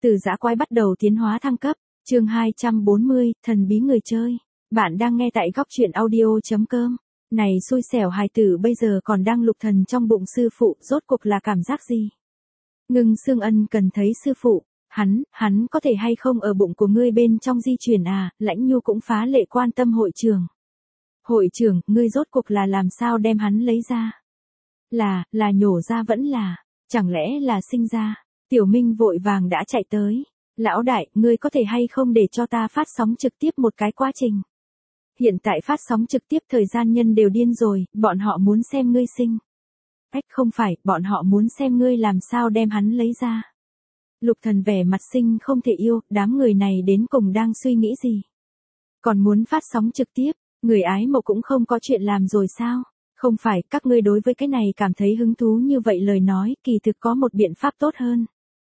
Từ dã quái bắt đầu tiến hóa thăng cấp, chương 240, thần bí người chơi. Bạn đang nghe tại góc truyện audio.com. Này xui xẻo hài tử bây giờ còn đang lục thần trong bụng sư phụ, rốt cuộc là cảm giác gì? Ngưng Sương Ân cần thấy sư phụ, hắn có thể hay không ở bụng của ngươi bên trong di chuyển à? Lãnh Nhu cũng phá lệ quan tâm hội trưởng. Hội trưởng, ngươi rốt cuộc là làm sao đem hắn lấy ra? Là nhổ ra vẫn là, chẳng lẽ là sinh ra? Tiểu Minh vội vàng đã chạy tới. Lão đại, ngươi có thể hay không để cho ta phát sóng trực tiếp một cái quá trình? Hiện tại phát sóng trực tiếp thời gian nhân đều điên rồi, bọn họ muốn xem ngươi sinh. Không phải, bọn họ muốn xem ngươi làm sao đem hắn lấy ra. Lục thần vẻ mặt sinh không thể yêu, đám người này đến cùng đang suy nghĩ gì? Còn muốn phát sóng trực tiếp, người ái mộ cũng không có chuyện làm rồi sao? Không phải, các ngươi đối với cái này cảm thấy hứng thú như vậy lời nói, kỳ thực có một biện pháp tốt hơn.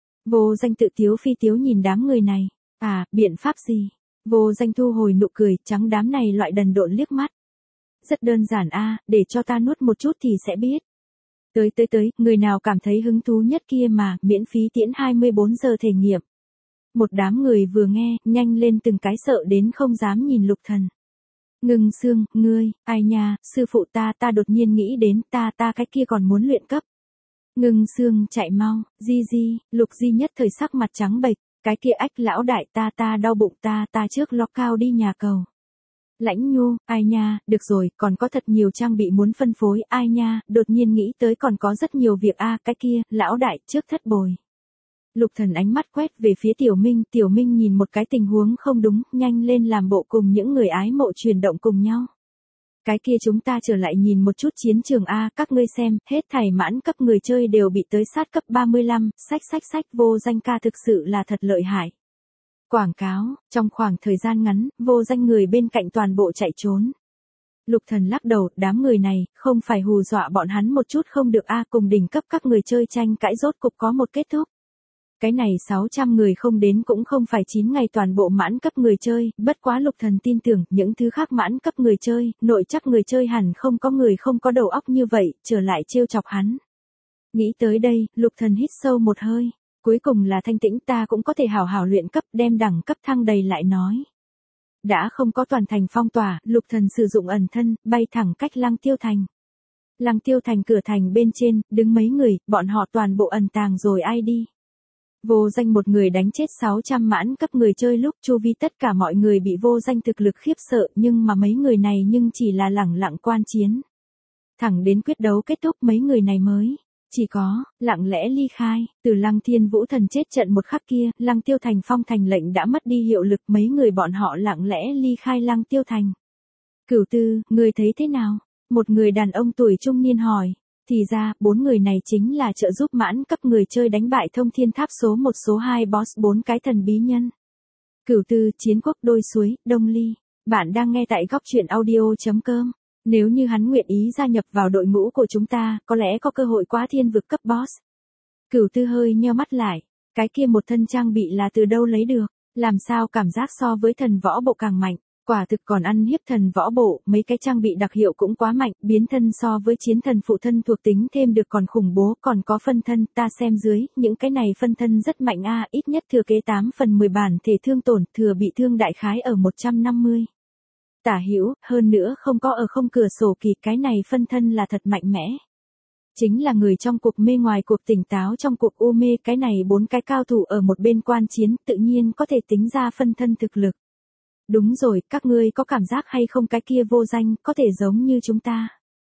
Vô Danh tự tiếu phi tiếu nhìn đám người này. À, biện pháp gì? Vô Danh thu hồi nụ cười, trắng đám này loại đần độn liếc mắt. Rất đơn giản a, để cho ta nuốt một chút thì sẽ biết. Tới, người nào cảm thấy hứng thú nhất kia mà, miễn phí tiễn 24 giờ thể nghiệm. Một đám người vừa nghe, nhanh lên từng cái sợ đến không dám nhìn Lục Thần. Ngưng Sương, ngươi, ai nha, sư phụ ta đột nhiên nghĩ đến, ta cái kia còn muốn luyện cấp. Ngưng Sương chạy mau, Di, Lục Di nhất thời sắc mặt trắng bệch, cái kia ách lão đại ta đau bụng ta trước lock cao đi nhà cầu. Lãnh Nhu, ai nha, được rồi, còn có thật nhiều trang bị muốn phân phối, ai nha, đột nhiên nghĩ tới còn có rất nhiều việc cái kia, lão đại, trước thất bồi. Lục Thần ánh mắt quét về phía Tiểu Minh nhìn một cái tình huống không đúng, nhanh lên làm bộ cùng những người ái mộ chuyển động cùng nhau. Cái kia chúng ta trở lại nhìn một chút chiến trường a, các ngươi xem, hết thảy mãn cấp người chơi đều bị tới sát cấp 35, sách, Vô Danh ca thực sự là thật lợi hại. Quảng cáo, trong khoảng thời gian ngắn, Vô Danh người bên cạnh toàn bộ chạy trốn. Lục Thần lắc đầu, đám người này, không phải hù dọa bọn hắn một chút không được cùng đỉnh cấp các người chơi tranh cãi rốt cục có một kết thúc. Cái này 600 người không đến cũng không phải 9 ngày toàn bộ mãn cấp người chơi, bất quá Lục Thần tin tưởng, những thứ khác mãn cấp người chơi, nội chắc người chơi hẳn không có người không có đầu óc như vậy, trở lại trêu chọc hắn. Nghĩ tới đây, Lục Thần hít sâu một hơi, cuối cùng là thanh tĩnh, ta cũng có thể hảo hảo luyện cấp, đem đẳng cấp thăng đầy lại nói. Đã không có toàn thành phong tỏa, Lục Thần sử dụng ẩn thân, bay thẳng cách Lăng Tiêu Thành. Lăng Tiêu Thành cửa thành bên trên, đứng mấy người, bọn họ toàn bộ ẩn tàng rồi ai đi. Vô Danh một người đánh chết 600 mãn cấp người chơi lúc chu vi tất cả mọi người bị Vô Danh thực lực khiếp sợ, nhưng mà mấy người này nhưng chỉ là lẳng lặng quan chiến. Thẳng đến quyết đấu kết thúc mấy người này mới chỉ có lặng lẽ ly khai. Từ Lăng Thiên Vũ Thần chết trận một khắc kia, Lăng Tiêu Thành phong thành lệnh đã mất đi hiệu lực, mấy người bọn họ lặng lẽ ly khai Lăng Tiêu Thành. Cửu Tư, người thấy thế nào? Một người đàn ông tuổi trung niên hỏi. Thì ra, 4 người này chính là trợ giúp mãn cấp người chơi đánh bại Thông Thiên Tháp số 1 số 2 boss 4 cái thần bí nhân. Cửu Tư, Chiến Quốc, Đôi Suối, Đông Ly. Bạn đang nghe tại góc truyện audio.com. Nếu như hắn nguyện ý gia nhập vào đội ngũ của chúng ta, có lẽ có cơ hội quá thiên vực cấp boss. Cửu Tư hơi nheo mắt lại. Cái kia một thân trang bị là từ đâu lấy được? Làm sao cảm giác so với thần võ bộ càng mạnh? Quả thực còn ăn hiếp thần võ bộ, mấy cái trang bị đặc hiệu cũng quá mạnh, biến thân so với chiến thần phụ thân thuộc tính thêm được còn khủng bố, còn có phân thân, ta xem dưới, những cái này phân thân rất mạnh ít nhất thừa kế 8 phần 10 bản thể thương tổn, thừa bị thương đại khái ở 150. Tả hữu, hơn nữa không có ở không cửa sổ kỳ, cái này phân thân là thật mạnh mẽ. Chính là người trong cuộc mê ngoài cuộc tỉnh táo trong cuộc u mê, cái này 4 cái cao thủ ở một bên quan chiến, tự nhiên có thể tính ra phân thân thực lực. Đúng rồi, các ngươi có cảm giác hay không cái kia Vô Danh, có thể giống như chúng ta?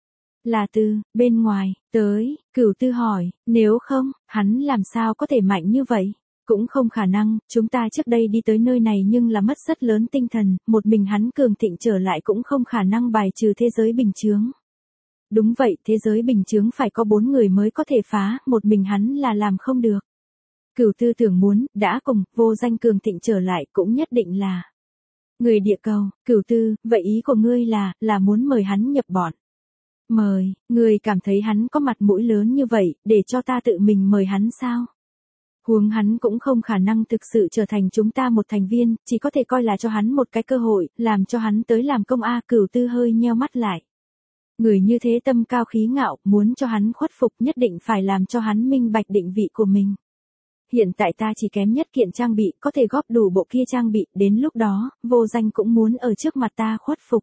Là từ, bên ngoài, tới, Cửu Tư hỏi, nếu không, hắn làm sao có thể mạnh như vậy? Cũng không khả năng, chúng ta trước đây đi tới nơi này nhưng là mất rất lớn tinh thần, một mình hắn cường thịnh trở lại cũng không khả năng bài trừ thế giới bình chướng. Đúng vậy, thế giới bình chướng phải có 4 người mới có thể phá, một mình hắn là làm không được. Cửu Tư tưởng muốn, đã cùng, Vô Danh cường thịnh trở lại cũng nhất định là người địa cầu. Cửu Tư, vậy ý của ngươi là muốn mời hắn nhập bọn. Mời, ngươi cảm thấy hắn có mặt mũi lớn như vậy, để cho ta tự mình mời hắn sao? Huống hắn cũng không khả năng thực sự trở thành chúng ta một thành viên, chỉ có thể coi là cho hắn một cái cơ hội, làm cho hắn tới làm công Cửu Tư hơi nheo mắt lại. Người như thế tâm cao khí ngạo, muốn cho hắn khuất phục nhất định phải làm cho hắn minh bạch định vị của mình. Hiện tại ta chỉ kém nhất kiện trang bị, có thể góp đủ bộ kia trang bị, đến lúc đó, vô danh cũng muốn ở trước mặt ta khuất phục.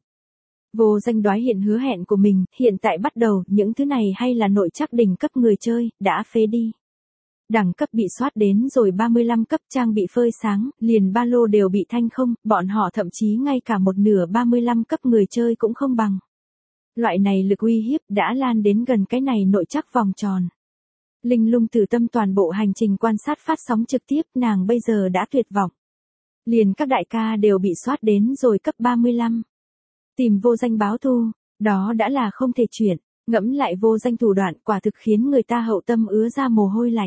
Vô danh đoái hiện hứa hẹn của mình, hiện tại bắt đầu, những thứ này hay là nội trắc đỉnh cấp người chơi, đã phế đi. Đẳng cấp bị soát đến rồi 35 cấp trang bị phơi sáng, liền ba lô đều bị thanh không, bọn họ thậm chí ngay cả một nửa 35 cấp người chơi cũng không bằng. Loại này lực uy hiếp đã lan đến gần cái này nội trắc vòng tròn. Linh Lung từ tâm toàn bộ hành trình quan sát phát sóng trực tiếp, nàng bây giờ đã tuyệt vọng. Liền các đại ca đều bị soát đến rồi cấp 35. Tìm vô danh báo thù, đó đã là không thể chuyển, ngẫm lại vô danh thủ đoạn quả thực khiến người ta hậu tâm ứa ra mồ hôi lạnh.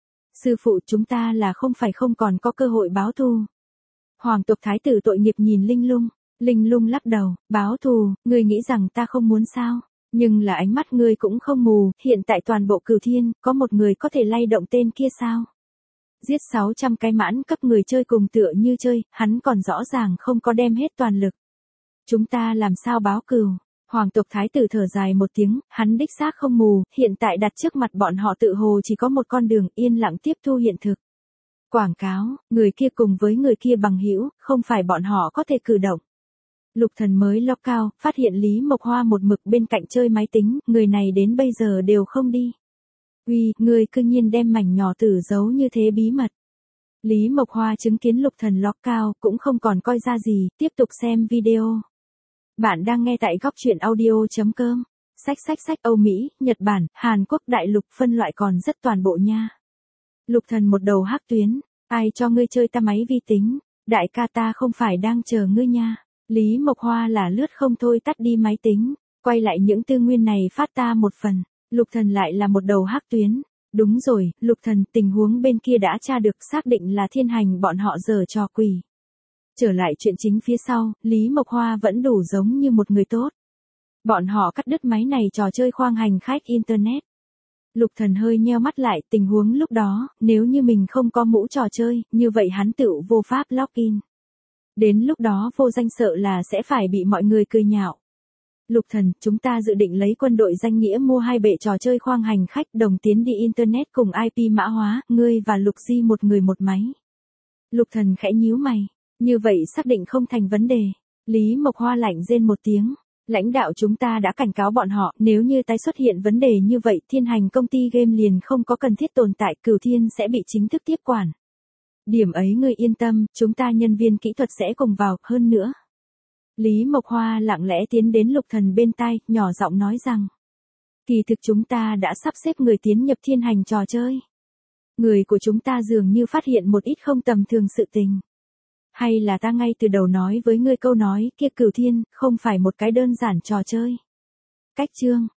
Sư phụ, chúng ta là không phải không còn có cơ hội báo thù. Hoàng tộc thái tử tội nghiệp nhìn Linh Lung lắc đầu, báo thù, ngươi nghĩ rằng ta không muốn sao? Nhưng là ánh mắt ngươi cũng không mù, hiện tại toàn bộ Cửu Thiên, có một người có thể lay động tên kia sao? Giết 600 cái mãn cấp người chơi cùng tựa như chơi, hắn còn rõ ràng không có đem hết toàn lực. Chúng ta làm sao báo cừu? Hoàng tộc thái tử thở dài một tiếng, hắn đích xác không mù, hiện tại đặt trước mặt bọn họ tự hồ chỉ có một con đường, yên lặng tiếp thu hiện thực. Quảng cáo, người kia cùng với người kia bằng hữu, không phải bọn họ có thể cử động. Lục Thần mới log cao, phát hiện Lý Mộc Hoa một mực bên cạnh chơi máy tính, người này đến bây giờ đều không đi. Uy, ngươi cư nhiên đem mảnh nhỏ tử giấu như thế bí mật. Lý Mộc Hoa chứng kiến Lục Thần log cao, cũng không còn coi ra gì, tiếp tục xem video. Bạn đang nghe tại góc truyện audio.com. Sách Âu Mỹ, Nhật Bản, Hàn Quốc đại lục phân loại còn rất toàn bộ nha. Lục Thần một đầu hắc tuyến, ai cho ngươi chơi ta máy vi tính, đại ca ta không phải đang chờ ngươi nha. Lý Mộc Hoa là lướt không thôi tắt đi máy tính, quay lại những tư nguyên này phát ta một phần. Lục Thần lại là một đầu hắc tuyến. Đúng rồi, Lục Thần, tình huống bên kia đã tra được, xác định là Thiên Hành bọn họ giở trò quỷ. Trở lại chuyện chính phía sau, Lý Mộc Hoa vẫn đủ giống như một người tốt. Bọn họ cắt đứt máy này trò chơi khoang hành khách Internet. Lục Thần hơi nheo mắt lại, tình huống lúc đó, nếu như mình không có mũ trò chơi, như vậy hắn tựu vô pháp login. Đến lúc đó vô danh sợ là sẽ phải bị mọi người cười nhạo. Lục Thần, chúng ta dự định lấy quân đội danh nghĩa mua 2 bệ trò chơi khoang hành khách đồng tiến đi Internet cùng IP mã hóa, ngươi và Lục Di một người một máy. Lục Thần khẽ nhíu mày, như vậy xác định không thành vấn đề. Lý Mộc Hoa lạnh rên một tiếng. Lãnh đạo chúng ta đã cảnh cáo bọn họ, nếu như tái xuất hiện vấn đề như vậy, Thiên Hành công ty game liền không có cần thiết tồn tại, Cửu Thiên sẽ bị chính thức tiếp quản. Điểm ấy ngươi yên tâm, chúng ta nhân viên kỹ thuật sẽ cùng vào, hơn nữa. Lý Mộc Hoa lặng lẽ tiến đến Lục Thần bên tai, nhỏ giọng nói rằng. Kỳ thực chúng ta đã sắp xếp người tiến nhập Thiên Hành trò chơi. Người của chúng ta dường như phát hiện một ít không tầm thường sự tình. Hay là ta ngay từ đầu nói với ngươi câu nói kia, Cửu Thiên, không phải một cái đơn giản trò chơi. Cách chương,